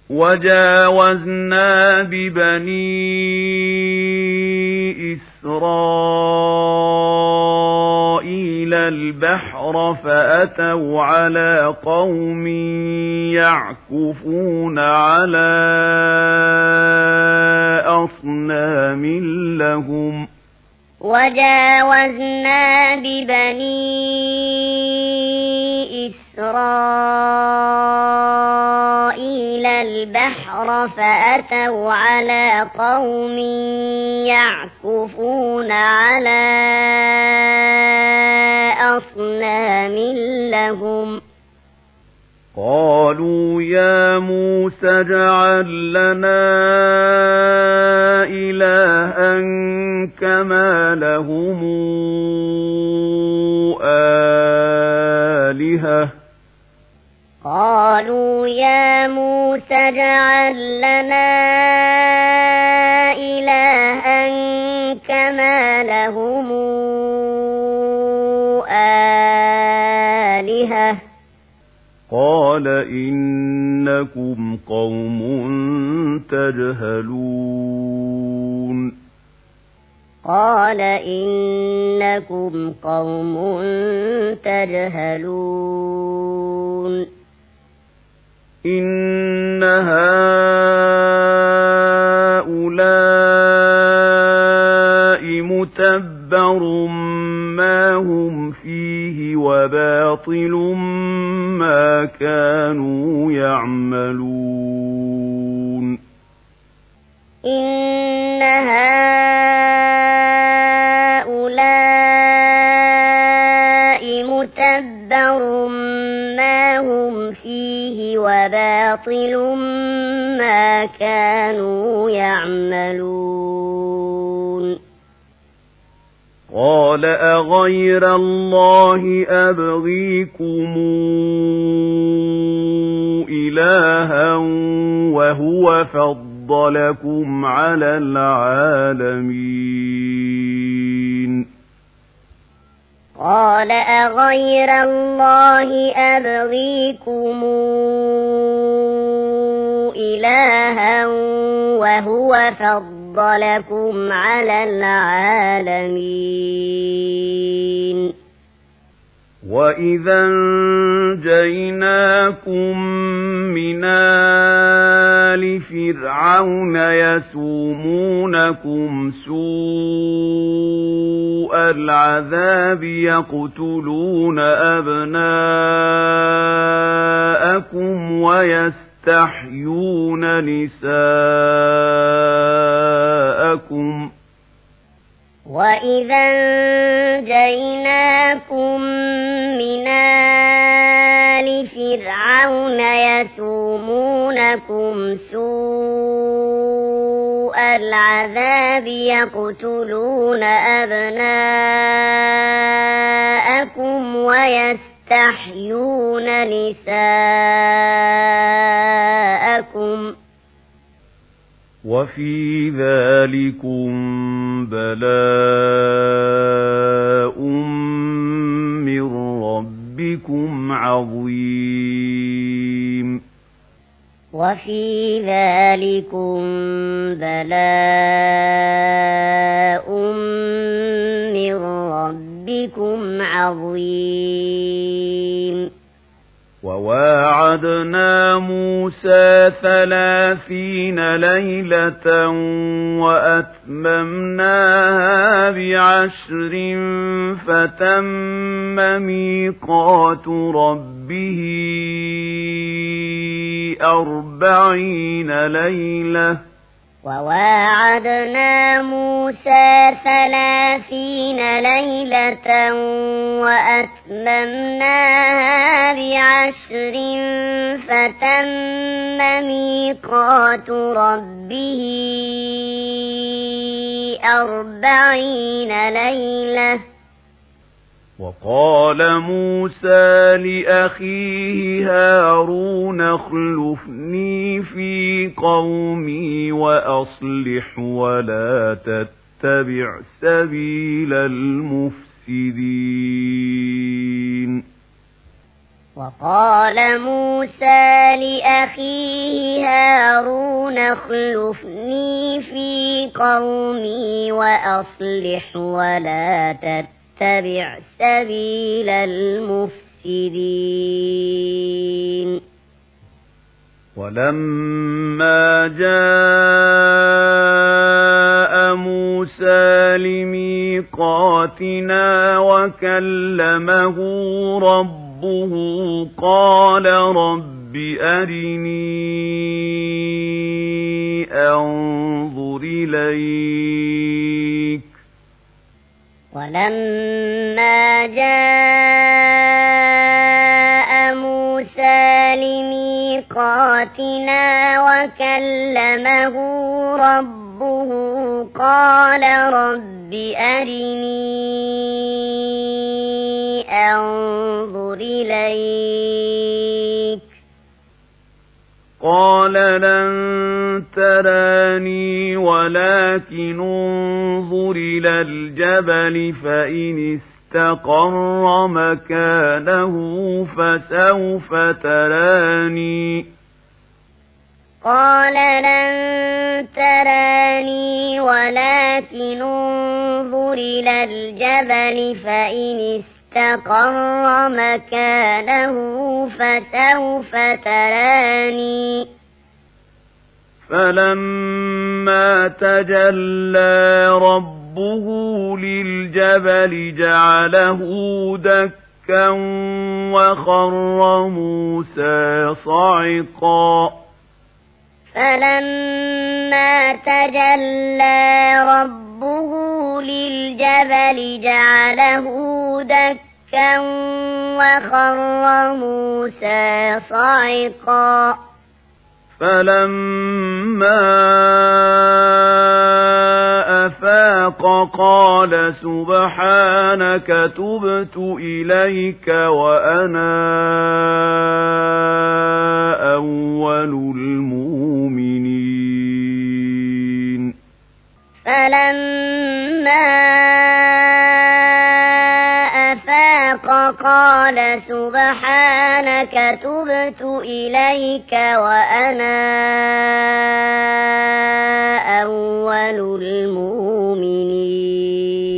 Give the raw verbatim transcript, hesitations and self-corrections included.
وجاوزنا ببني إسرائيل البحر فأتوا على قوم يعكفون على أصنام لهم وجاوزنا ببني إسرائيل البحر فأتوا على قوم يعكفون على أصنام لهم قالوا يا موسى اجعل لنا إلها كما لهم آلهة قالوا يا موسى اجعل لنا إلها كما لهم آلهة قال إنكم قوم تجهلون قال إنكم قوم تجهلون إن هؤلاء متبر ما هم فيه وباطل ما كانوا يعملون إن هؤلاء متبر ما هم فيه وباطل ما كانوا يعملون قال أغير الله أبغيكم إلها وهو فضلكم على العالمين قال أغير الله أبغيكم إلها وهو فضلكم على العالمين وإذا انجيناكم من آل فرعون يسومونكم سوء العذاب يقتلون أبناءكم ويستحيون نساءكم وإذا انجيناكم من آل فرعون يسومونكم سوء العذاب يقتلون أبناءكم ويستحيون نساءكم وفي ذلكم بلاء من ربكم عظيم وفي ذلكم بلاء من ربكم عظيم وواعدنا موسى ثلاثين ليلة وأتممناها بعشر فتم ميقات ربه أربعين ليلة وواعدنا موسى ثلاثين ليلة وأتممناها بعشر فتم ميقات ربه أربعين ليلة وقال موسى لأخيه هارون اخلفني في قومي وأصلح ولا تتبع سبيل المفسدين وقال موسى لأخيه هارون اخلفني في قومي وأصلح ولا تتبع سبيل المفسدين ولما جاء موسى لميقاتنا وكلمه ربه قال رب أرني أنظر إليك ولما جاء موسى لميقاتنا وكلمه ربه قال رب أرني أنظر إليك قال لن تراني ولكن انظر إلى الجبل فإن استقر مكانه فسوف تراني قال لن تراني ولكن انظر إلى الجبل فإن استقر مكانه فسوف تراني فلما تجلى ربه للجبل جعله دكا وخر موسى صعقا فلما تجلى ربه للجبل جعله دكا وخر موسى صعقا فلما أفاق قال سبحانك تبت إليك وأنا أول المؤمنين فلما أفاق قال سبحانك تبت إليك وأنا أول المؤمنين